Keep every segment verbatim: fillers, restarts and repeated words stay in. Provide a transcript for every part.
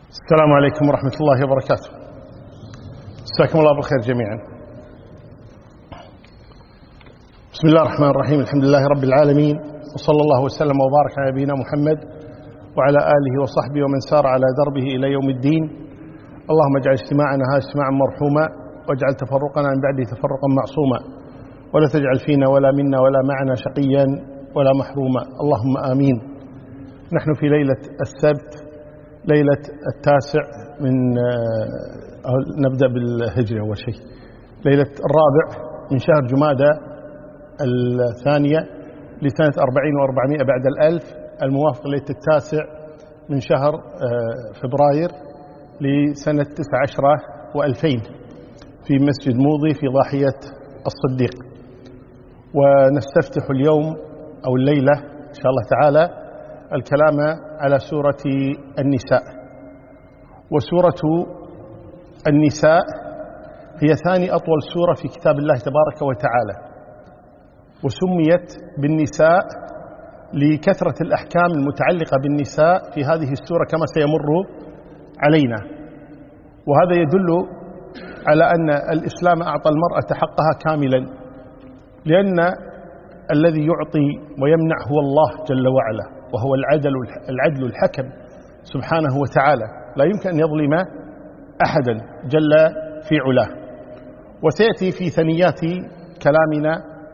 السلام عليكم ورحمة الله وبركاته. مساكم الله بالخير جميعا. بسم الله الرحمن الرحيم. الحمد لله رب العالمين، وصلى الله وسلم وبارك على نبينا محمد وعلى آله وصحبه ومن سار على دربه إلى يوم الدين. اللهم اجعل اجتماعنا هذا اجتماعا مرحوما، واجعل تفرقنا من بعده تفرقا معصوما، ولا تجعل فينا ولا منا ولا معنا شقيا ولا محروما، اللهم آمين. نحن في ليلة السبت، ليلة التاسع من نبدأ بالهجرة أول شيء، ليلة الرابع من شهر جمادى الثانية لسنة أربعين وأربعمائة بعد الألف، الموافق ليلة التاسع من شهر فبراير لسنة تسع عشرة وألفين في مسجد موضي في ضاحية الصديق. ونستفتح اليوم أو الليلة إن شاء الله تعالى الكلام على سورة النساء. وسورة النساء هي ثاني أطول سورة في كتاب الله تبارك وتعالى، وسميت بالنساء لكثرة الأحكام المتعلقة بالنساء في هذه السورة كما سيمر علينا. وهذا يدل على أن الإسلام أعطى المرأة حقها كاملا، لأن الذي يعطي ويمنع هو الله جل وعلا، وهو العدل العدل الحكم سبحانه وتعالى، لا يمكن أن يظلم أحدا جل في علاه. وسيأتي في ثنيات كلامنا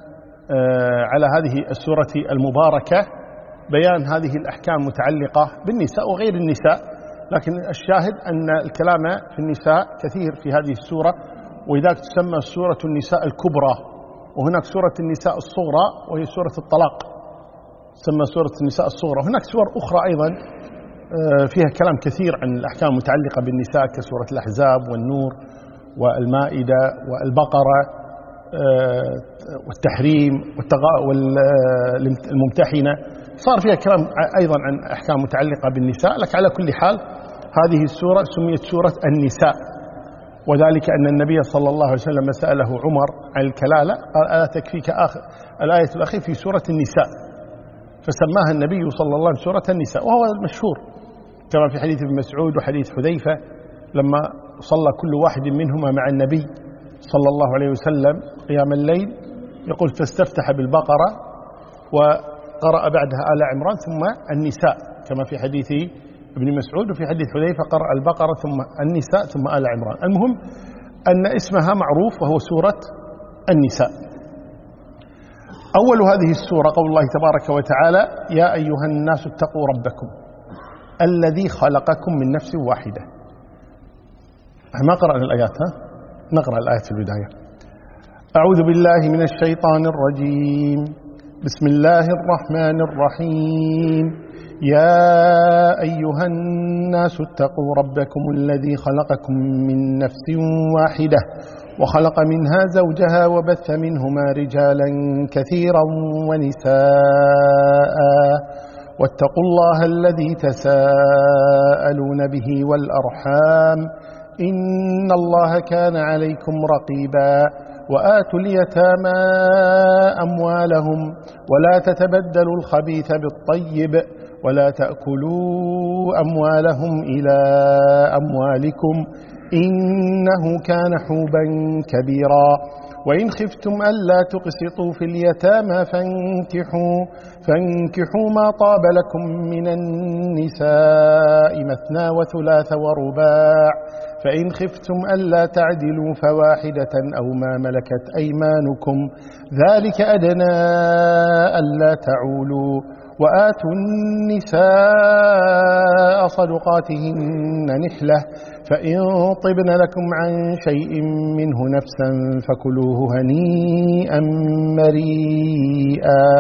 على هذه السورة المباركة بيان هذه الأحكام المتعلقة بالنساء وغير النساء، لكن الشاهد أن الكلام في النساء كثير في هذه السورة، ولذلك تسمى سورة النساء الكبرى. وهناك سورة النساء الصغرى وهي سورة الطلاق، تسمى سورة النساء الصغرى. هناك سور أخرى أيضا فيها كلام كثير عن الأحكام المتعلقة بالنساء كسورة الأحزاب والنور والمائدة والبقرة والتحريم والممتحنة، صار فيها كلام أيضا عن أحكام متعلقة بالنساء. لك على كل حال هذه السورة سميت سورة النساء، وذلك أن النبي صلى الله عليه وسلم سأله عمر عن الكلالة قال ألا تكفيك آخر الآية الأخيرة في سورة النساء، فسماها النبي صلى الله عليه وسلم سورة النساء. وهو المشهور كما في حديث ابن مسعود وحديث حذيفة لما صلى كل واحد منهما مع النبي صلى الله عليه وسلم قيام الليل، يقول فاستفتح بالبقرة وقرأ بعدها آل عمران ثم النساء، كما في حديث ابن مسعود وفي حديث حذيفة قرأ البقرة ثم النساء ثم آل عمران. المهم أن اسمها معروف وهو سورة النساء. أول هذه السورة قول الله تبارك وتعالى يا أيها الناس اتقوا ربكم الذي خلقكم من نفس واحدة. ما قرأنا الآيات، ها؟ نقرأ الآيات في البداية. أعوذ بالله من الشيطان الرجيم، بسم الله الرحمن الرحيم. يا أيها الناس اتقوا ربكم الذي خلقكم من نفس واحدة وخلق منها زوجها وبث منهما رجالا كثيرا ونساء واتقوا الله الذي تساءلون به والأرحام إن الله كان عليكم رقيبا. وآتوا اليتامى أموالهم ولا تتبدلوا الخبيث بالطيب ولا تأكلوا أموالهم إلى أموالكم إنه كان حوبا كبيرا. وإن خفتم ألا تقسطوا في اليتامى فانكحوا, فانكحوا ما طاب لكم من النساء مثنى وثلاث ورباع، فإن خفتم ألا تعدلوا فواحدة أو ما ملكت أيمانكم ذلك أدنى ألا تعولوا. وآتوا النساء صدقاتهن نحلة، فإن طبن لكم عن شيء منه نفسا فكلوه هنيئا مريئا.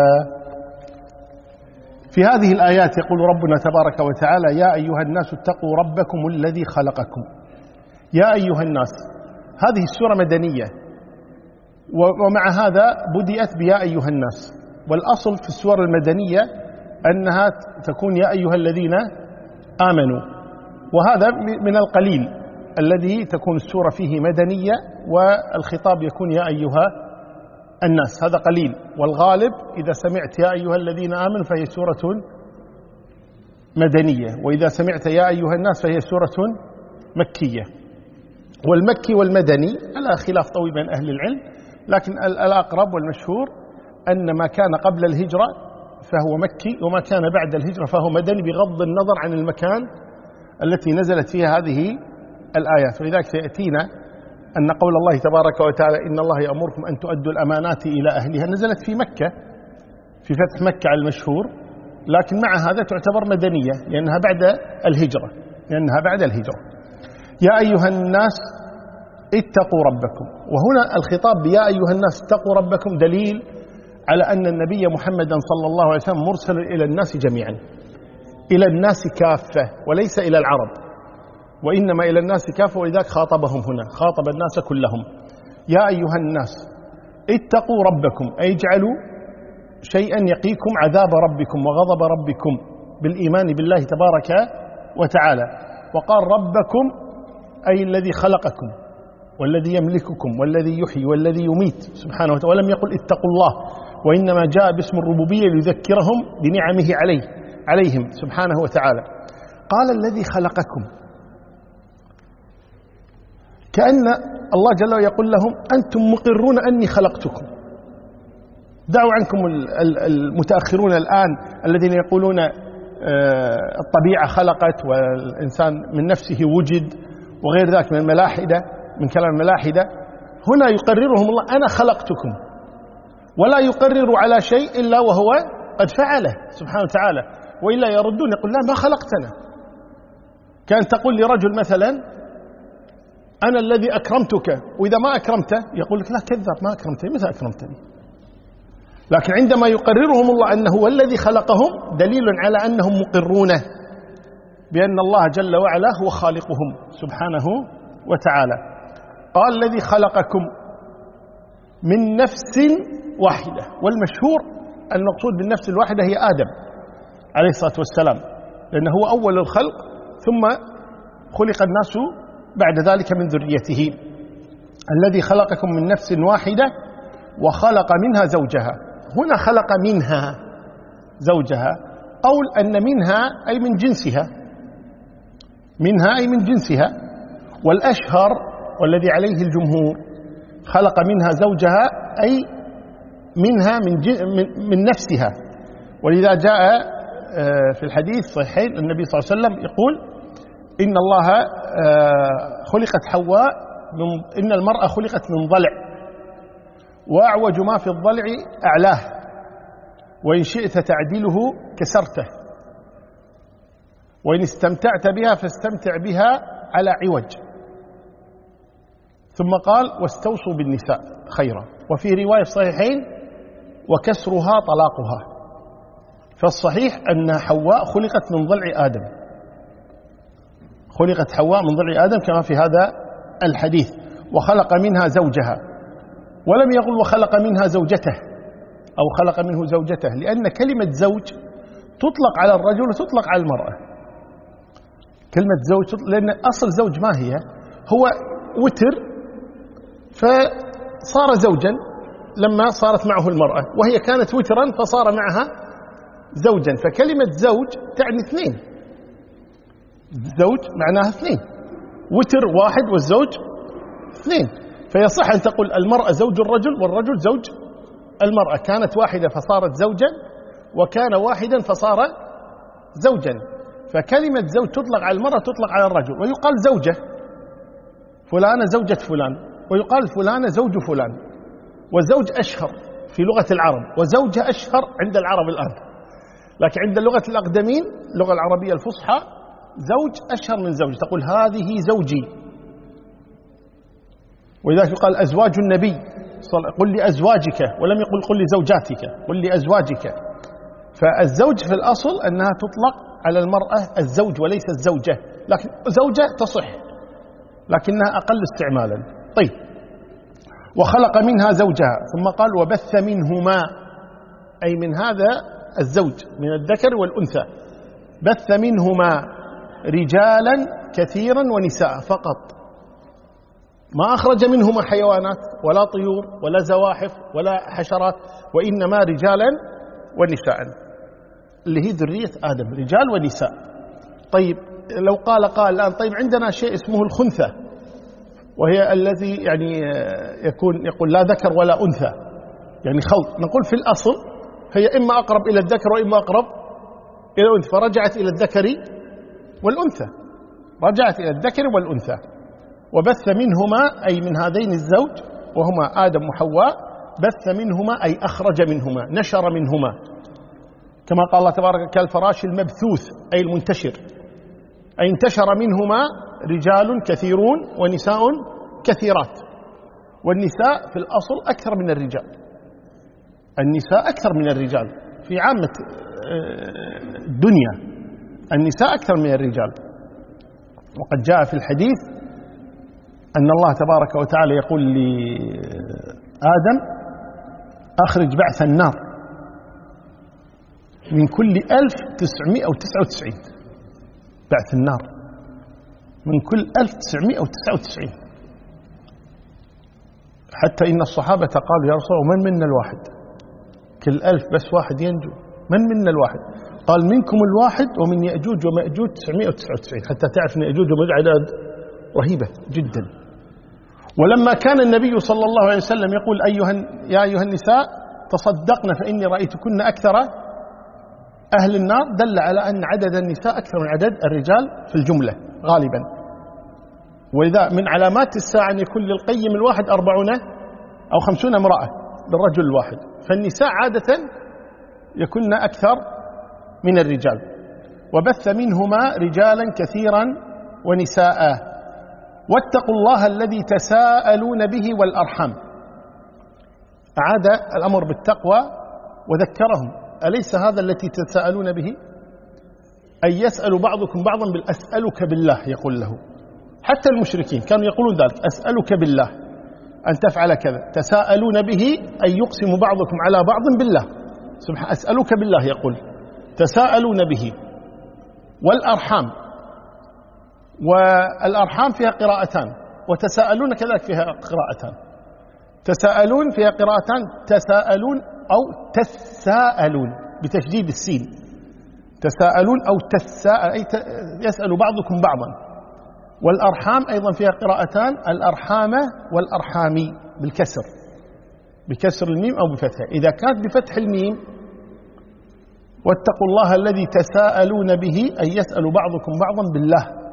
في هذه الآيات يقول ربنا تبارك وتعالى يا أيها الناس اتقوا ربكم الذي خلقكم. يا أيها الناس، هذه السورة مدنية، ومع هذا بدأت بيا أيها الناس. والأصل في السور المدنية أنها تكون يا أيها الذين آمنوا، وهذا من القليل الذي تكون السورة فيه مدنية والخطاب يكون يا أيها الناس، هذا قليل. والغالب إذا سمعت يا أيها الذين آمنوا فهي سورة مدنية. وإذا سمعت يا أيها الناس فهي سورة مكية. والمكي والمدني على خلاف طويل بين أهل العلم، لكن الأقرب والمشهور أن ما كان قبل الهجرة فهو مكي، وما كان بعد الهجرة فهو مدني، بغض النظر عن المكان التي نزلت فيها هذه الآيات. ولذلك سيأتينا أن قول الله تبارك وتعالى إن الله يأمركم أن تؤدوا الأمانات إلى أهلها نزلت في مكة في فتح مكة على المشهور، لكن مع هذا تعتبر مدنية لأنها بعد الهجرة لأنها بعد الهجرة. يا أيها الناس اتقوا ربكم، وهنا الخطاب بيا أيها الناس اتقوا ربكم دليل على أن النبي محمدا صلى الله عليه وسلم مرسل إلى الناس جميعا، إلى الناس كافة وليس إلى العرب، وإنما إلى الناس كافة. ولذلك خاطبهم هنا، خاطب الناس كلهم. يا أيها الناس اتقوا ربكم، أي اجعلوا شيئا يقيكم عذاب ربكم وغضب ربكم بالإيمان بالله تبارك وتعالى. وقال ربكم أي الذي خلقكم والذي يملككم والذي يحيي والذي يميت سبحانه وتعالى، ولم يقل اتقوا الله، وإنما جاء باسم الربوبية ليذكرهم بنعمه عليه عليهم سبحانه وتعالى. قال الذي خلقكم، كأن الله جل وعلا يقول لهم أنتم مقرون أني خلقتكم. دعوا عنكم المتأخرون الآن الذين يقولون الطبيعة خلقت والإنسان من نفسه وجد وغير ذلك من الملاحدة، من كلام الملاحدة. هنا يقررهم الله أنا خلقتكم، ولا يقرر على شيء إلا وهو قد فعله سبحانه وتعالى، وإلا يردون يقول لا ما خلقتنا. كان تقول لرجل مثلا أنا الذي أكرمتك، وإذا ما أكرمته يقول لك لا كذاب ما أكرمتني، متى أكرمتني؟ لكن عندما يقررهم الله أنه هو الذي خلقهم دليل على أنهم مقرون بأن الله جل وعلا هو خالقهم سبحانه وتعالى. قال الذي خلقكم من نفس واحدة، والمشهور المقصود بالنفس الواحدة هي آدم عليه الصلاة والسلام، لأنه هو أول الخلق، ثم خلق الناس بعد ذلك من ذريته. الذي خلقكم من نفس واحدة وخلق منها زوجها. هنا خلق منها زوجها، قول أن منها أي من جنسها، منها أي من جنسها، والأشهر والذي عليه الجمهور خلق منها زوجها أي منها من, من نفسها. ولذا جاء في الحديث صحيح النبي صلى الله عليه وسلم يقول إن الله خلقت حواء من إن المرأة خلقت من ضلع، وأعوج ما في الضلع أعلاه، وإن شئت تعدله كسرته، وإن استمتعت بها فاستمتع بها على عوج. ثم قال واستوصوا بالنساء خيرا. وفي رواية صحيحين وكسرها طلاقها. فالصحيح أن حواء خلقت من ضلع آدم، خلقت حواء من ضلع آدم كما في هذا الحديث. وخلق منها زوجها، ولم يقل وخلق منها زوجته أو خلق منه زوجته، لأن كلمة زوج تطلق على الرجل وتطلق على المرأة. كلمة زوج لأن أصل زوج ما هي؟ هو وتر فصار زوجا لما صارت معه المرأة، وهي كانت وترا فصار معها زوجا. فكلمة زوج تعني اثنين، زوج معناها اثنين، وتر واحد والزوج اثنين. فيصح أن تقول المرأة زوج الرجل والرجل زوج المرأة، كانت واحدة فصارت زوجا، وكان واحدا فصار زوجا. فكلمة زوج تطلق على المرأة تطلق على الرجل، ويقال زوجة فلانة زوجة فلان، ويقال فلانة زوج فلان. وزوج أشهر في لغة العرب، وزوجة أشهر عند العرب الآن، لكن عند اللغة الأقدمين اللغة العربية الفصحى زوج أشهر من زوج، تقول هذه زوجي. ولذلك يقال أزواج النبي، قل لي أزواجك، ولم يقل قل لي زوجاتك، قل لي أزواجك. فالزوج في الأصل أنها تطلق على المرأة الزوج وليس الزوجة، لكن زوجة تصح لكنها أقل استعمالا. طيب وخلق منها زوجها، ثم قال وبث منهما، أي من هذا الزوج من الذكر والأنثى، بث منهما رجالا كثيرا ونساء فقط، ما أخرج منهما حيوانات ولا طيور ولا زواحف ولا حشرات، وإنما رجالا ونساء اللي هي ذرية آدم، رجال ونساء. طيب لو قال قال الآن طيب عندنا شيء اسمه الخنثى، وهي الذي يعني يكون يقول لا ذكر ولا أنثى، يعني خلط. نقول في الأصل هي إما أقرب إلى الذكر وإما أقرب إلى الأنثى، فرجعت إلى الذكر والأنثى، رجعت إلى الذكر والأنثى، وبث منهما أي من هذين الزوج وهما آدم وحواء، بث منهما أي أخرج منهما، نشر منهما، كما قال الله تبارك كالفراش المبثوث أي المنتشر، أي انتشر منهما رجال كثيرون ونساء كثيرات. والنساء في الأصل أكثر من الرجال، النساء أكثر من الرجال في عامة الدنيا، النساء أكثر من الرجال. وقد جاء في الحديث أن الله تبارك وتعالى يقول لآدم أخرج بعث النار من كل ألف تسعمائة وتسعة وتسعين، بعث النار من كل ألف تسعمائة وتسعة وتسعين، حتى إن الصحابة قالوا يا رسول الله من منا الواحد؟ كل ألف بس واحد ينجو، من منا الواحد؟ قال منكم الواحد ومن يأجوج ومأجوج تسعمائة وتسعة وتسعين، حتى تعرف أن يأجوج ومأجوج عدد رهيبة جدا. ولما كان النبي صلى الله عليه وسلم يقول أيها يا أيها النساء تصدقن فإني رأيتكن أكثر أهل النار، دل على أن عدد النساء أكثر من عدد الرجال في الجملة غالبا. وإذا من علامات الساعة أن يكون للقيم الواحد أربعون أو خمسون امرأة بالرجل الواحد، فالنساء عادة يكون أكثر من الرجال. وبث منهما رجالا كثيرا ونساء واتقوا الله الذي تساءلون به والأرحام. أعاد الأمر بالتقوى وذكرهم أليس هذا التي تساءلون به؟ أن يسأل بعضكم بعضا بالأسألك بالله، يقول له. حتى المشركين كانوا يقولون ذلك، أسألك بالله أن تفعل كذا. تساءلون به أن يقسم بعضكم على بعض بالله، سبحانه أسألك بالله يقول تساءلون به. والأرحام، والأرحام فيها قراءتان، وتساءلون كذلك فيها قراءتان. تساءلون فيها قراءتان، تساءلون أو تساءلون بتشديد السين، تساءلون أو تساءل أي يسأل بعضكم بعضا. والأرحام أيضا فيها قراءتان، الأرحامة والأرحامي بالكسر، بكسر الميم أو بفتحها. إذا كانت بفتح الميم واتقوا الله الذي تساءلون به أي يسأل بعضكم بعضا بالله.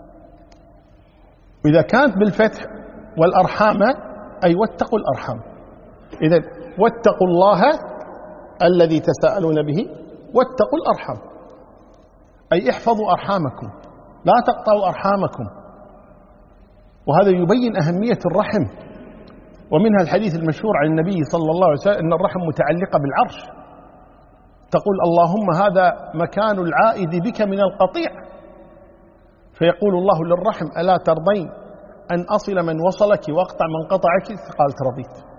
وإذا كانت بالفتح والأرحامة أي واتقوا الأرحام. إذا واتقوا الله الذي تساءلون به واتقوا الأرحام أي احفظوا أرحامكم، لا تقطعوا أرحامكم. وهذا يبين أهمية الرحم. ومنها الحديث المشهور عن النبي صلى الله عليه وسلم أن الرحم متعلقة بالعرش، تقول اللهم هذا مكان العائد بك من القطيع، فيقول الله للرحم ألا ترضين أن أصل من وصلك وأقطع من قطعك؟ قالت رضيت.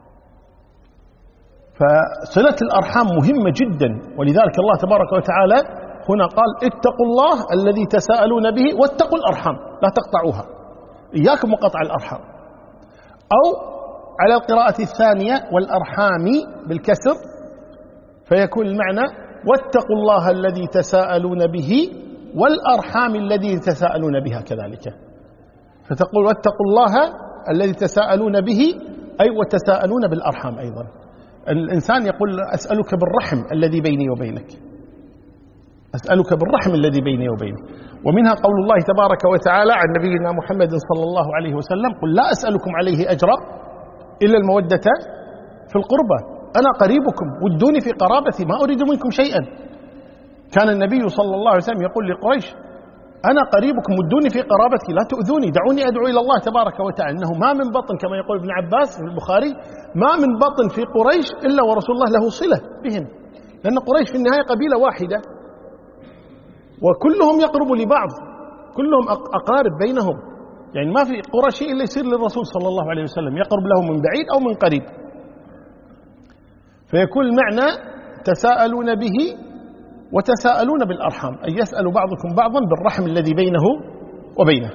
فصلة الأرحام مهمة جدا، ولذلك الله تبارك وتعالى هنا قال اتقوا الله الذي تساءلون به واتقوا الأرحام، لا تقطعوها، إياكم وقطع الأرحام. أو على القراءة الثانية والأرحام بالكسر، فيكون المعنى واتقوا الله الذي تساءلون به والأرحام الذي تساءلون بها كذلك. فتقول واتقوا الله الذي تساءلون به أي وتساءلون بالأرحام أيضا. الإنسان يقول أسألك بالرحم الذي بيني وبينك، أسألك بالرحم الذي بيني وبينك. ومنها قول الله تبارك وتعالى عن نبينا محمد صلى الله عليه وسلم قل لا أسألكم عليه أجرا إلا المودة في القربى أنا قريبكم ودوني في قرابتي ما أريد منكم شيئا. كان النبي صلى الله عليه وسلم يقول لقريش أنا قريبكم ودوني في قرابتي لا تؤذوني، دعوني أدعو إلى الله تبارك وتعالى. إنه ما من بطن كما يقول ابن عباس في البخاري ما من بطن في قريش إلا ورسول الله له صلة بهم، لأن قريش في النهاية قبيلة واحدة وكلهم يقرب لبعض، كلهم أقارب بينهم، يعني ما في قرشي إلا يصير للرسول صلى الله عليه وسلم يقرب له من بعيد أو من قريب. فيكون المعنى تساءلون به وتساءلون بالأرحام أي يسأل بعضكم بعضا بالرحم الذي بينه وبينه.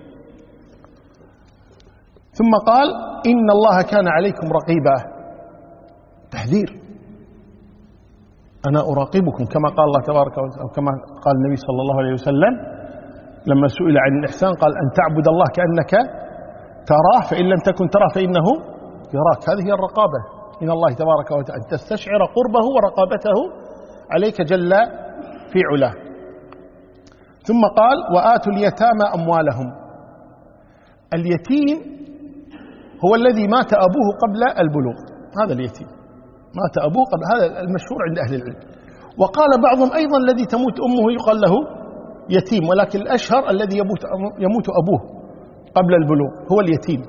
ثم قال إن الله كان عليكم رقيبا، تحذير. أنا أراقبكم كما قال الله تبارك وتعالى، أو كما قال النبي صلى الله عليه وسلم لما سئل عن الإحسان قال أن تعبد الله كأنك تراه فإن لم تكن تراه فإنه يراك. هذه هي الرقابة من الله تبارك وتعالى، أن تستشعر قربه ورقابته عليك جل في علاه. ثم قال وآتوا اليتامى أموالهم. اليتيم هو الذي مات أبوه قبل البلوغ، هذا اليتيم مات أبوه قبل، هذا المشهور عند أهل العلم. وقال بعضهم أيضا الذي تموت أمه يقال له يتيم، ولكن الأشهر الذي يموت, يموت أبوه قبل البلوغ هو اليتيم.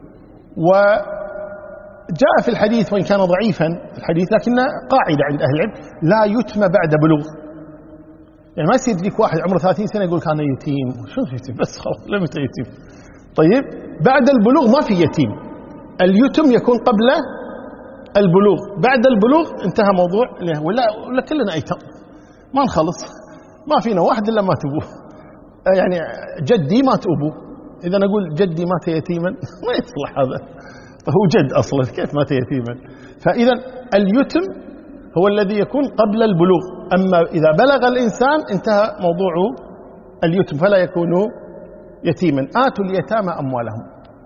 وجاء في الحديث وإن كان ضعيفا الحديث لكن قاعدة عند أهل العلم لا يتم بعد بلوغ. يعني ما يصير لك واحد عمره ثلاثين سنة يقول كان يتيم، شو يتيم بس خلاص لم يكن يتيم. طيب بعد البلوغ ما في يتيم، اليتم يكون قبل البلوغ، بعد البلوغ انتهى موضوع. ولا, ولا كلنا أيتام ما نخلص، ما فينا واحد إلا مات أبوه. يعني جدي مات أبوه، إذا نقول جدي مات يتيما ما يصلح هذا، فهو جد أصلا كيف مات يتيما؟ فإذا اليتم هو الذي يكون قبل البلوغ، أما إذا بلغ الإنسان انتهى موضوع اليتم فلا يكون يتيما. آتوا اليتامى أموالهم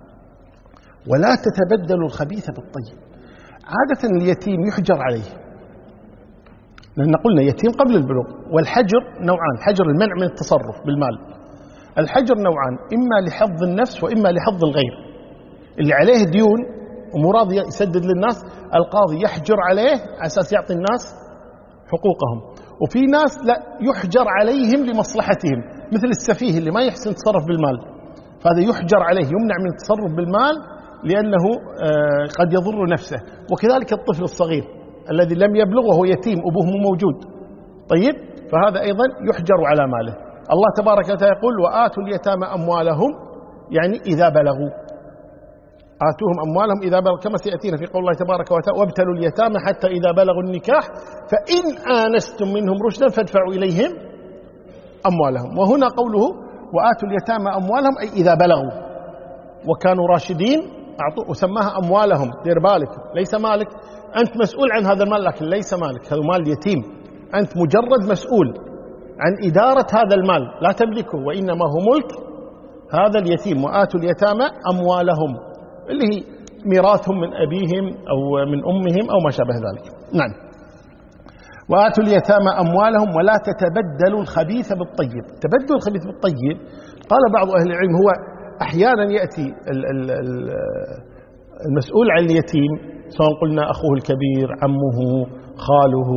ولا تتبدلوا الخبيث بالطيب. عادة اليتيم يحجر عليه، لأن قلنا يتيم قبل البلوغ. والحجر نوعان، حجر المنع من التصرف بالمال. الحجر نوعان، إما لحظ النفس وإما لحظ الغير. اللي عليه ديون ومراضي يسدد للناس، القاضي يحجر عليه على أساس يعطي الناس حقوقهم. وفي ناس لا، يحجر عليهم لمصلحتهم، مثل السفيه اللي ما يحسن يتصرف بالمال، فهذا يحجر عليه، يمنع من التصرف بالمال لأنه قد يضر نفسه. وكذلك الطفل الصغير الذي لم يبلغ وهو يتيم أبوه مو موجود، طيب فهذا أيضا يحجر على ماله. الله تبارك وتعالى يقول وآتوا اليتامى أموالهم، يعني إذا بلغوا، آتوهم أموالهم إذا بلغوا، كما سيأتينا في قول الله تبارك وتعالى وابتلوا اليتامى حتى إذا بلغوا النكاح فإن آنستم منهم رشدا فادفعوا إليهم أموالهم. وهنا قوله وآتوا اليتامى أموالهم أي إذا بلغوا وكانوا راشدين أعطوا، وسماها أموالهم. دير بالك ليس مالك، أنت مسؤول عن هذا المال لكن ليس مالك، هذا مال يتيم، أنت مجرد مسؤول عن إدارة هذا المال لا تملكه، وإنما هو ملك هذا اليتيم. وآتوا اليتامى أموالهم اللي هي ميراثهم من أبيهم أو من أمهم أو ما شابه ذلك. نعم. وآتوا اليتامى أموالهم ولا تتبدلوا الخبيث بالطيب. تبدل الخبيث بالطيب قال بعض أهل العلم هو أحيانا يأتي المسؤول عن اليتيم، سواء قلنا أخوه الكبير، عمه، خاله،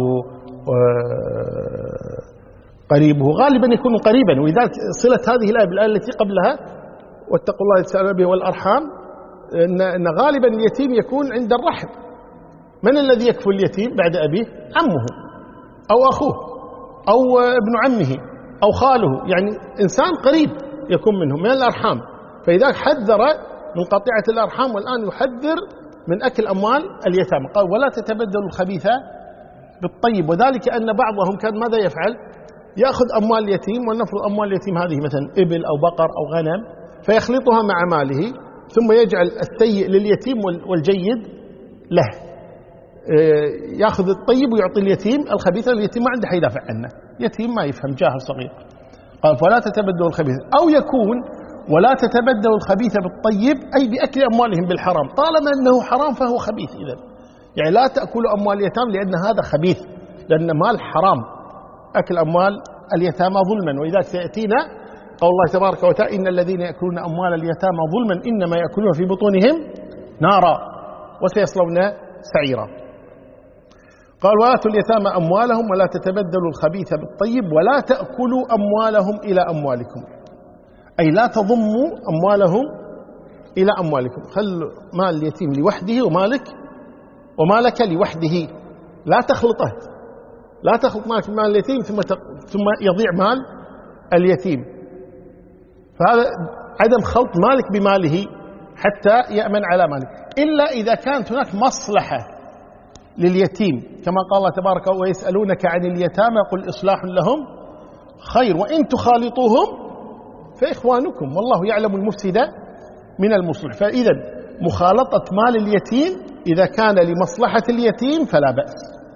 قريبه، غالبا يكون قريبا. ولذلك صلة هذه الآية بالآية التي قبلها واتقوا الله يتساءلون به والأرحام، إن غالبا اليتيم يكون عند الرحم. من الذي يكفل اليتيم بعد أبيه؟ عمه أو أخوه أو ابن عمه أو خاله، يعني إنسان قريب يكون منهم من الأرحام. فإذا حذر من قطيعة الأرحام، والآن يحذر من أكل أموال اليتامى. قال ولا تتبدلوا الخبيث بالطيب. وذلك أن بعضهم كان ماذا يفعل؟ يأخذ أموال اليتيم، ولنفرض أموال اليتيم هذه مثلا إبل أو بقر أو غنم، فيخلطها مع ماله ثم يجعل السيء لليتيم والجيد له. يأخذ الطيب ويعطي اليتيم الخبيث، اليتيم ما عنده حد يدافع عنه، يتيم ما يفهم، جاهل صغير. قال فلا تتبدلوا الخبيث. أو يكون ولا تتبدلوا الخبيث بالطيب أي بأكل أموالهم بالحرام، طالما أنه حرام فهو خبيث. إذن يعني لا تأكلوا أموال اليتامى لأن هذا خبيث، لأن مال حرام، أكل أموال اليتامى ظلما. وإذا سيأتينا قول الله تبارك وتعالى إن الذين يأكلون أموال اليتامى ظلما إنما يأكلون في بطونهم نارا وسيصلون سعيرا. قال وآتوا اليتامى أموالهم ولا تتبدلوا الخبيث بالطيب ولا تأكلوا أموالهم إلى أموالكم، أي لا تضموا أموالهم إلى أموالكم. خل مال اليتيم لوحده ومالك ومالك لوحده، لا تخلطه، لا تخلط مالك مال اليتيم ثم ثم يضيع مال اليتيم. فهذا عدم خلط مالك بماله حتى يأمن على مالك، إلا إذا كانت هناك مصلحة لليتيم، كما قال الله تبارك وتعالى ويسألونك عن اليتامى قل إصلاح لهم خير وإن تخالطوهم فإخوانكم والله يعلم المفسد من المصلح. فإذا مخالطة مال اليتيم إذا كان لمصلحة اليتيم فلا بأس،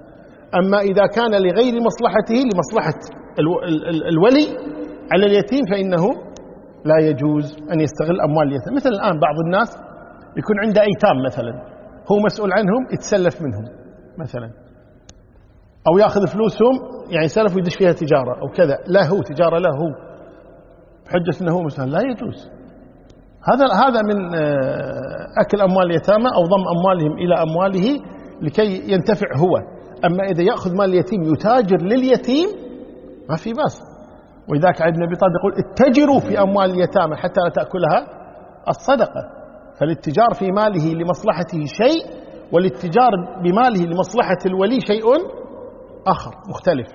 أما إذا كان لغير مصلحته لمصلحة الولي على اليتيم فإنه لا يجوز أن يستغل أموال اليتيم. مثل الآن بعض الناس يكون عنده أيتام مثلا، هو مسؤول عنهم، يتسلف منهم مثلا، أو يأخذ فلوسهم يعني سلف ويدش فيها تجارة أو كذا، لا هو تجارة لا هو بحجة أنه هو مسؤول، لا يجوز. هذا هذا من أكل أموال اليتامى أو ضم أموالهم إلى أمواله لكي ينتفع هو. أما إذا يأخذ مال اليتيم يتاجر لليتيم ما في بأس. وإذاك عند النبي طالب يقول اتجروا في أموال اليتامى حتى لا تأكلها الصدقة. فالاتجار في ماله لمصلحته شيء، والاتجار بماله لمصلحة الولي شيء آخر مختلف.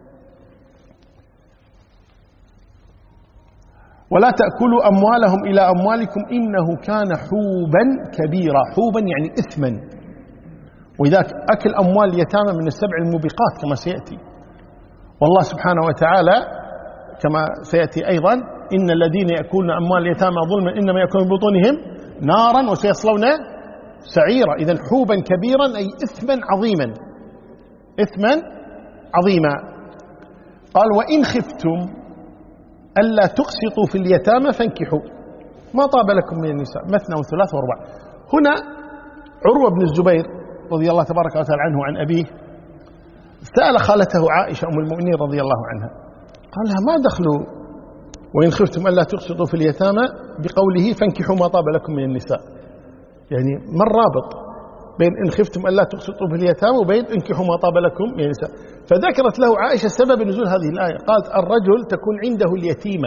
ولا تأكلوا أموالهم إلى أموالكم إنه كان حوبا كبيرا. حوبا يعني إثما. وإذاك أكل أموال اليتامى من السبع الموبقات كما سيأتي. والله سبحانه وتعالى كما سيأتي أيضا إن الذين يأكلون أموال اليتامى ظلما إنما يأكلون بطونهم نارا وسيصلون سعيرا. إذن حوبا كبيرا أي إثما عظيما، إثما عظيما. قال وإن خفتم ألا تقسطوا في اليتامى فانكحوا ما طاب لكم من النساء مثنى وثلاث ورباع. هنا عروة بن الزبير رضي الله تبارك وتعالى عنه عن أبيه سأل خالته عائشة أم المؤمنين رضي الله عنها، قال لها ما دخلوا وإن خفتم ألا تقسطوا في اليتامى بقوله فانكحوا ما طاب لكم من النساء؟ يعني ما الرابط بين إن خفتم ألا تقسطوا في اليتامى وبين انكحوا ما طاب لكم من النساء؟ فذكرت له عائشة سبب نزول هذه الآية. قالت الرجل تكون عنده اليتيمة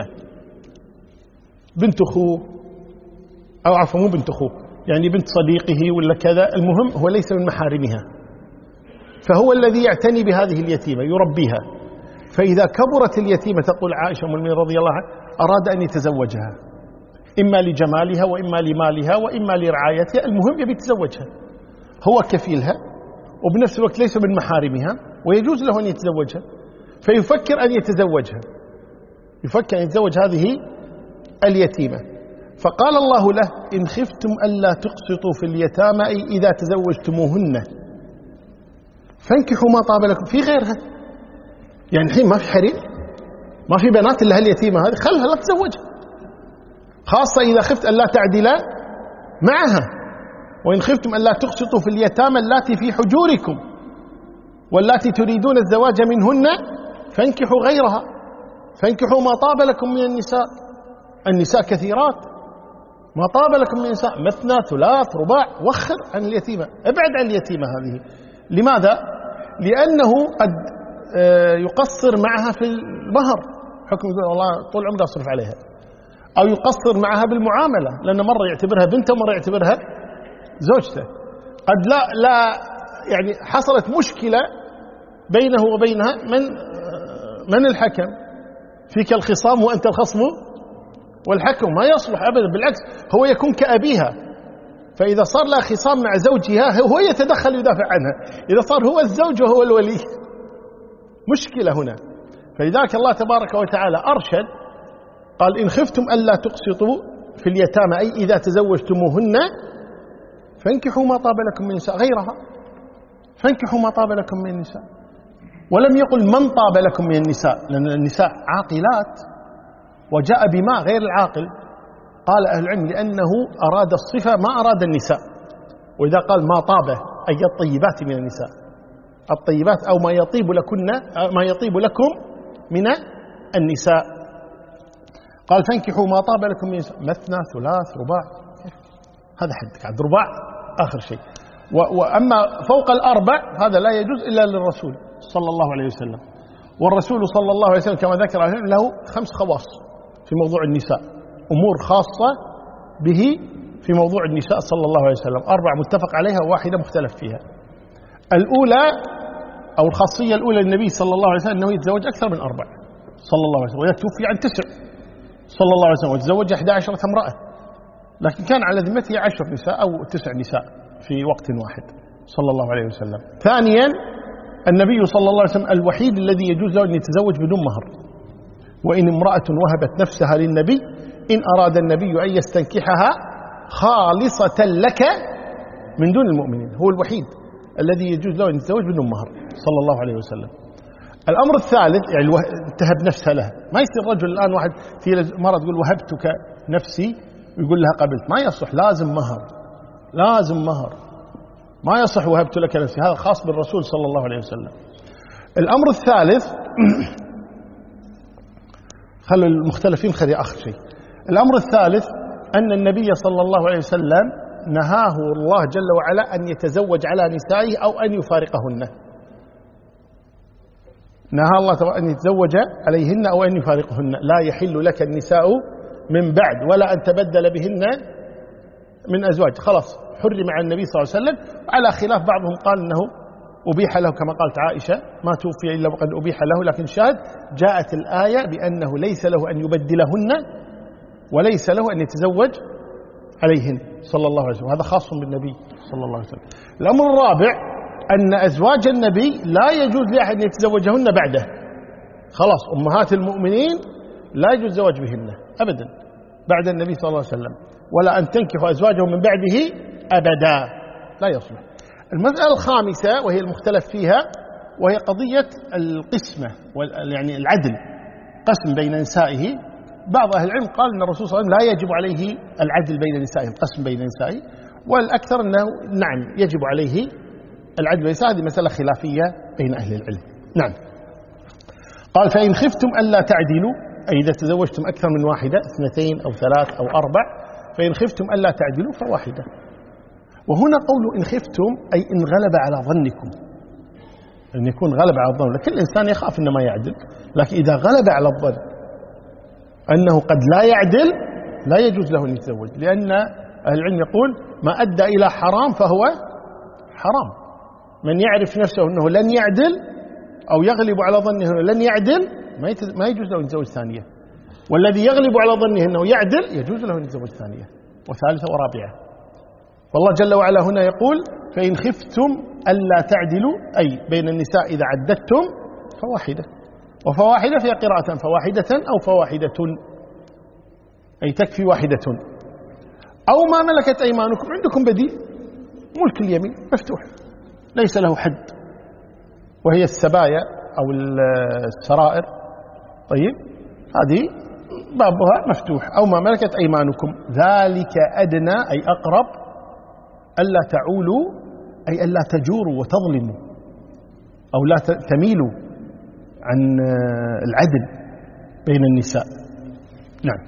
بنت أخوه، أو عفوا مو بنت أخوه، يعني بنت صديقه ولا كذا، المهم هو ليس من محارمها، فهو الذي يعتني بهذه اليتيمة يربيها. فإذا كبرت اليتيمة تقول عائشة أم المؤمنين رضي الله عنها أراد أن يتزوجها إما لجمالها وإما لمالها وإما لرعايتها، المهم يبي يتزوجها، هو كفيلها وبنفس الوقت ليس من محارمها ويجوز له أن يتزوجها، فيفكر أن يتزوجها، يفكر أن يتزوج هذه اليتيمة. فقال الله له إن خفتم ألا تقسطوا في اليتامى أي إذا تزوجتموهن فانكحوا ما طاب لكم. في غيرها يعني الحين ما في حريم، ما في بنات إلا هاليتيمة هذه، خلها لا تزوجها، خاصة إذا خفت ألا تعدل معها. وإن خفتم ألا تقسطوا في اليتامى اللاتي في حجوركم واللاتي تريدون الزواج منهن فانكحوا غيرها، فانكحوا ما طاب لكم من النساء. النساء كثيرات، ما طاب لكم من النساء مثنى ثلاث رباع، وخر عن اليتيمة، ابعد عن اليتيمة هذه. لماذا؟ لأنه قد يقصر معها في المهر، حكم يقول والله طول عمره أصرف عليها، أو يقصر معها بالمعاملة لأن مرة يعتبرها بنته ومرة يعتبرها زوجته. قد لا لا يعني حصلت مشكلة بينه وبينها، من من الحكم فيك الخصام وأنت الخصم والحكم، ما يصلح أبدا، بالعكس هو يكون كأبيها. فإذا صار لها خصام مع زوجها هو يتدخل يدافع عنها، إذا صار هو الزوج وهو الولي مشكلة هنا. فلذلك الله تبارك وتعالى أرشد قال إن خفتم ألا تقسطوا في اليتامى أي إذا تزوجتموهن فانكحوا ما طاب لكم من النساء غيرها، فانكحوا ما طاب لكم من النساء. ولم يقل من طاب لكم من النساء، لأن النساء عاقلات وجاء بما غير العاقل. قال أهل العلم لأنه أراد الصفة ما أراد النساء. وإذا قال ما طاب أي الطيبات من النساء، الطيبات أو ما يطيب لكن ما يطيب لكم من النساء. قال فانكحوا ما طاب لكم من النساء مثنى ثلاث رباع، هذا حدك عند رباع آخر شيء. وأما فوق الأربع هذا لا يجوز إلا للرسول صلى الله عليه وسلم. والرسول صلى الله عليه وسلم كما ذكر له خمس خواص في موضوع النساء، أمور خاصة به في موضوع النساء صلى الله عليه وسلم، أربع متفق عليها وواحدة مختلف فيها. الأولى أو الخاصية الأولى للنبي صلى الله عليه وسلم أنه يتزوج أكثر من أربع صلى الله عليه وسلم، ويتوفي عن تسع صلى الله عليه وسلم، وتزوج إحدى عشرة امرأة، لكن كان على ذمته عشر نساء أو تسع نساء في وقت واحد صلى الله عليه وسلم. ثانيا النبي صلى الله عليه وسلم الوحيد الذي يجوز له أن يتزوج بدون مهر. وإن امرأة وهبت نفسها للنبي إن أراد النبي أن يستنكحها خالصة لك من دون المؤمنين، هو الوحيد الذي يجوز له أن يتزوج بدون مهر. صلى الله عليه وسلم. الأمر الثالث يعني تهب نفسها لها. ما يصير رجل الآن واحد في مرة تقول وهبتك نفسي ويقول لها قبلت، ما يصح، لازم مهر، لازم مهر، ما يصح وهبت لك نفسي، هذا خاص بالرسول صلى الله عليه وسلم. الأمر الثالث خلوا المختلفين خلي آخر شيء. الأمر الثالث أن النبي صلى الله عليه وسلم نهاه الله جل وعلا أن يتزوج على نسائه أو أن يفارقهن. نهى الله أن يتزوج عليهن أو أن يفارقهن. لا يحل لك النساء من بعد ولا أن تبدل بهن من أزواج. خلاص حرم على النبي صلى الله عليه وسلم، على خلاف بعضهم قال أنه أبيح له كما قالت عائشة ما توفي إلا وقد أبيح له، لكن شاهد جاءت الآية بأنه ليس له أن يبدلهن وليس له أن يتزوج عليهن صلى الله عليه وسلم، هذا خاص بالنبي صلى الله عليه وسلم. الأمر الرابع أن أزواج النبي لا يجوز لأحد أن يتزوجهن بعده. خلاص أمهات المؤمنين لا يجوز الزواج بهن أبدا بعد النبي صلى الله عليه وسلم، ولا أن تنكحوا أزواجهم من بعده أبدا، لا يصلح. المسألة الخامسة وهي المختلف فيها وهي قضية القسمة يعني العدل، قسم بين نسائه. بعض أهل العلم قال أن الرسول صلى الله عليه وسلم لا يجب عليه العدل بين نسائه، القسم بين نسائه، والأكثر أنه نعم يجب عليه العدل بين نسائه. هذه مسألة خلافية بين أهل العلم. نعم. قال فإن خفتم ألا تعدلوا، أي إذا تزوجتم أكثر من واحدة، اثنتين أو ثلاث أو أربع، فإن خفتم ألا تعدلوا فواحدة. وهنا قول إن خفتم أي إن غلب على ظنكم، أن يكون غلب على الظن. لكن الإنسان يخاف إنه ما يعدل، لكن إذا غلب على الظن أنه قد لا يعدل لا يجوز له أن يتزوج، لأن أهل العلم يقول ما أدى إلى حرام فهو حرام. من يعرف نفسه أنه لن يعدل أو يغلب على ظنه أنه لن يعدل ما يجوز له أن يتزوج ثانية، والذي يغلب على ظنه أنه يعدل يجوز له أن يتزوج ثانية وثالثة ورابعة. والله جل وعلا هنا يقول فإن خفتم ألا تعدلوا، أي بين النساء إذا عددتم فواحدة، وفواحدة في قراءة فواحدة أو فواحدة، أي تكفي واحدة، أو ما ملكت أيمانكم. عندكم بديل، ملك اليمين مفتوح ليس له حد، وهي السبايا أو السرائر. طيب هذه بابها مفتوح، أو ما ملكت أيمانكم، ذلك أدنى أي أقرب ألا تعولوا، أي ألا تجوروا وتظلموا أو لا تميلوا عن العدل بين النساء. نعم.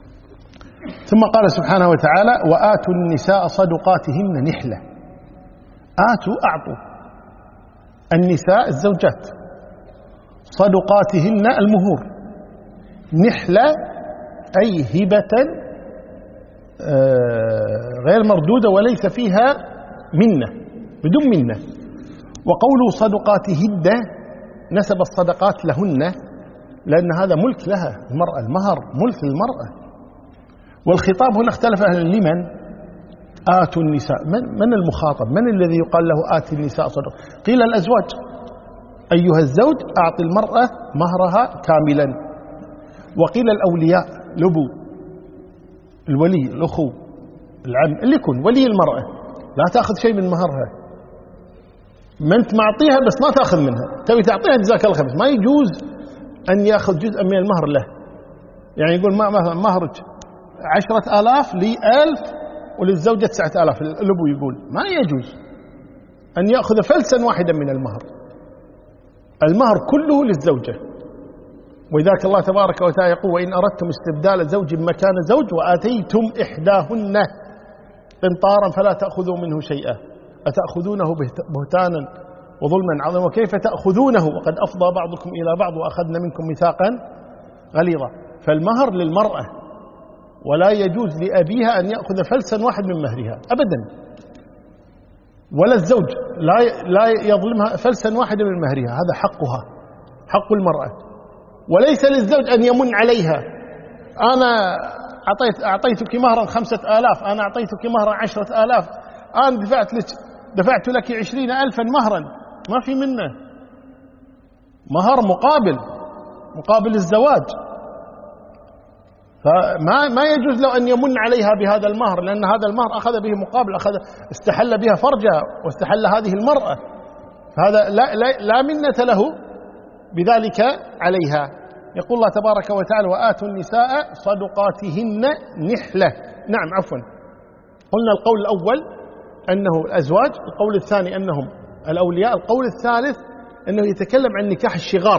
ثم قال سبحانه وتعالى وآتوا النساء صدقاتهن نحلة. آتوا أعطوا النساء الزوجات صدقاتهن المهور، نحلة أي هبة غير مردودة وليس فيها منة، بدون منة. وقولوا صدقاتهن نسب الصدقات لهن لأن هذا ملك لها، المرأة المهر ملك للمرأة. والخطاب هنا اختلف أهل لمن آتوا النساء، من, من المخاطب، من الذي يقال له آتي النساء صدقة؟ قيل الأزواج، أيها الزوج أعطي المرأة مهرها كاملا. وقيل الأولياء، لبو الولي، الأخو، العم، اللي يكون ولي المرأة لا تأخذ شيء من مهرها، ما أنت معطيها بس ما تأخذ منها، تبي تعطيها جزاك الله خير، ما يجوز أن يأخذ جزء من المهر له. يعني يقول ما مثلا مهرك عشرة آلاف لي ألف وللزوجة تسعة آلاف، الأبو يقول ما يجوز أن يأخذ فلسا واحدا من المهر، المهر كله للزوجة. وذاك الله تبارك وتعالى يقول وإن أردتم استبدال زوج مكان زوج وآتيتم إحداهن قنطارا فلا تأخذوا منه شيئا أتأخذونه بهتانا وظلما عظيما وكيف تأخذونه وقد أفضى بعضكم إلى بعض وأخذنا منكم ميثاقا غليظا. فالمهر للمرأة ولا يجوز لأبيها أن يأخذ فلسا واحد من مهرها أبدا، ولا الزوج لا لا يظلمها فلسا واحدا من مهرها، هذا حقها، حق المرأة. وليس للزوج أن يمن عليها، أنا أعطيت أعطيتك مهرا خمسة آلاف، أنا أعطيتك مهرا عشرة آلاف، أنا دفعت لك دفعت لك عشرين ألفا مهرا، ما في منه مهر مقابل مقابل الزواج. فما ما يجوز له أن يمن عليها بهذا المهر، لأن هذا المهر أخذ به مقابل، أخذ استحل بها فرجها واستحل هذه المرأة، هذا لا, لا, لا منة له بذلك عليها. يقول الله تبارك وتعالى وآتوا النساء صدقاتهن نحلة. نعم عفوا، قلنا القول الأول أنه الأزواج، القول الثاني أنهم الأولياء، القول الثالث أنه يتكلم عن نكاح الشغار.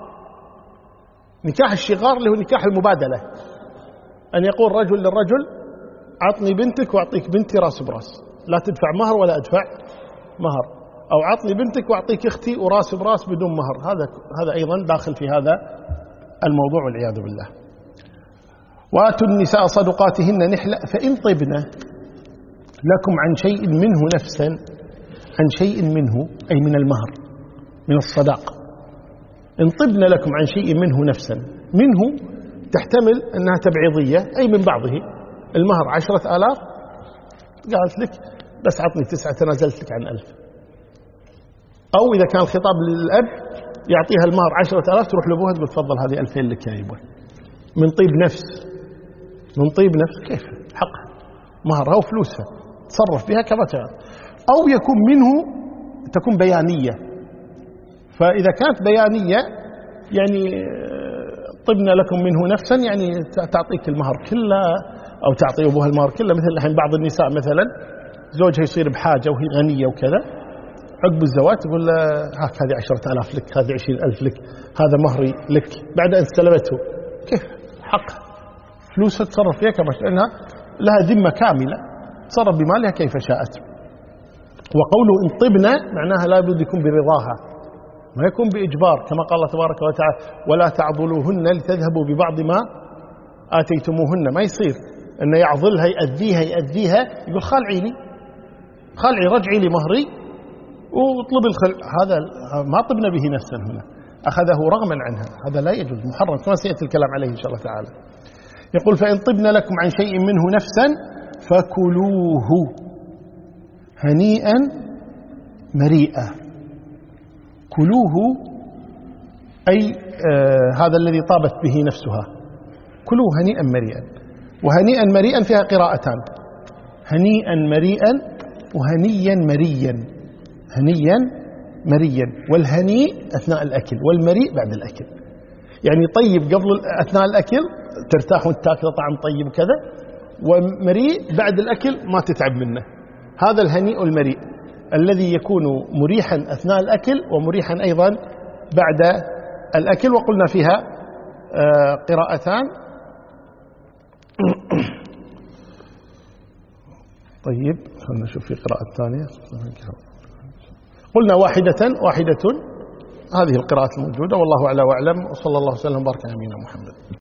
نكاح الشغار اللي هو نكاح المبادلة، أن يقول رجل للرجل عطني بنتك وأعطيك بنتي راس براس، لا تدفع مهر ولا أدفع مهر، أو عطني بنتك وأعطيك أختي وراس براس بدون مهر. هذا هذا أيضا داخل في هذا الموضوع والعياذ بالله. وآتوا النساء صدقاتهن نحلة فإن طبن لكم عن شيء منه نفسا، عن شيء منه أي من المهر من الصداق. إن طبن لكم عن شيء منه نفسا، منه تحتمل أنها تبعيضية أي من بعضه. المهر عشرة آلاف، قالت لك بس عطني تسعة تنازلت لك عن ألف. أو إذا كان الخطاب للأب يعطيها المهر عشرة آلاف، تروح لأبوها تقول تفضل هذه ألفين لك يا يبوي، من طيب نفس، من طيب نفس. كيف حقها مهرها وفلوسها تصرف بها كما تشاء. أو يكون منه تكون بيانية، فإذا كانت بيانية يعني طبنا لكم منه نفسا، يعني تعطيك المهر كله أو تعطي أبوها المهر كله. مثل الحين بعض النساء مثلا زوجها يصير بحاجة وهي غنية وكذا، عقب الزواج تقول له هاك هذه عشرة آلاف لك، هذه عشرين ألف لك، هذا مهري لك، بعد أن استلمته. كيف حق فلوسها تصرف فيها كما شاء، لأنها لها ذمة كاملة تصرف بمالها كيف شاءت. وقوله إن طبنا معناها لا بد يكون برضاها، ما يكون بإجبار، كما قال الله تبارك وتعالى ولا تعضلوهن لتذهبوا ببعض ما آتيتموهن. ما يصير أنه يعضلها يأذيها يأذيها يقول خالعيني خالعي رجعي لي مهري واطلب الخلع. هذا ما طبنا به نفسا، هنا أخذه رغما عنها، هذا لا يجوز، محرم، كما سيأتي الكلام عليه إن شاء الله تعالى. يقول فإن طبنا لكم عن شيء منه نفسا فكلوه هنيئا مريئا. كلوه أي آه هذا الذي طابت به نفسها، كلوه هنيئا مريئا. وهنيئا مريئا فيها قراءتان، هنيئا مريئا وهنيا مريا. هنيا مريا، والهنيء أثناء الأكل والمريء بعد الأكل. يعني طيب قبل أثناء الأكل ترتاح وانت تاكل طعم طيب وكذا، ومريء بعد الأكل ما تتعب منه. هذا الهنيء المريء الذي يكون مريحا أثناء الأكل ومريحا أيضا بعد الأكل. وقلنا فيها قراءتان. طيب خلنا نشوف في قراءة ثانية. قلنا واحدة واحدة، هذه القراءة الموجودة، والله أعلى وأعلم، وصلى الله وسلم وبارك على نبينا محمد.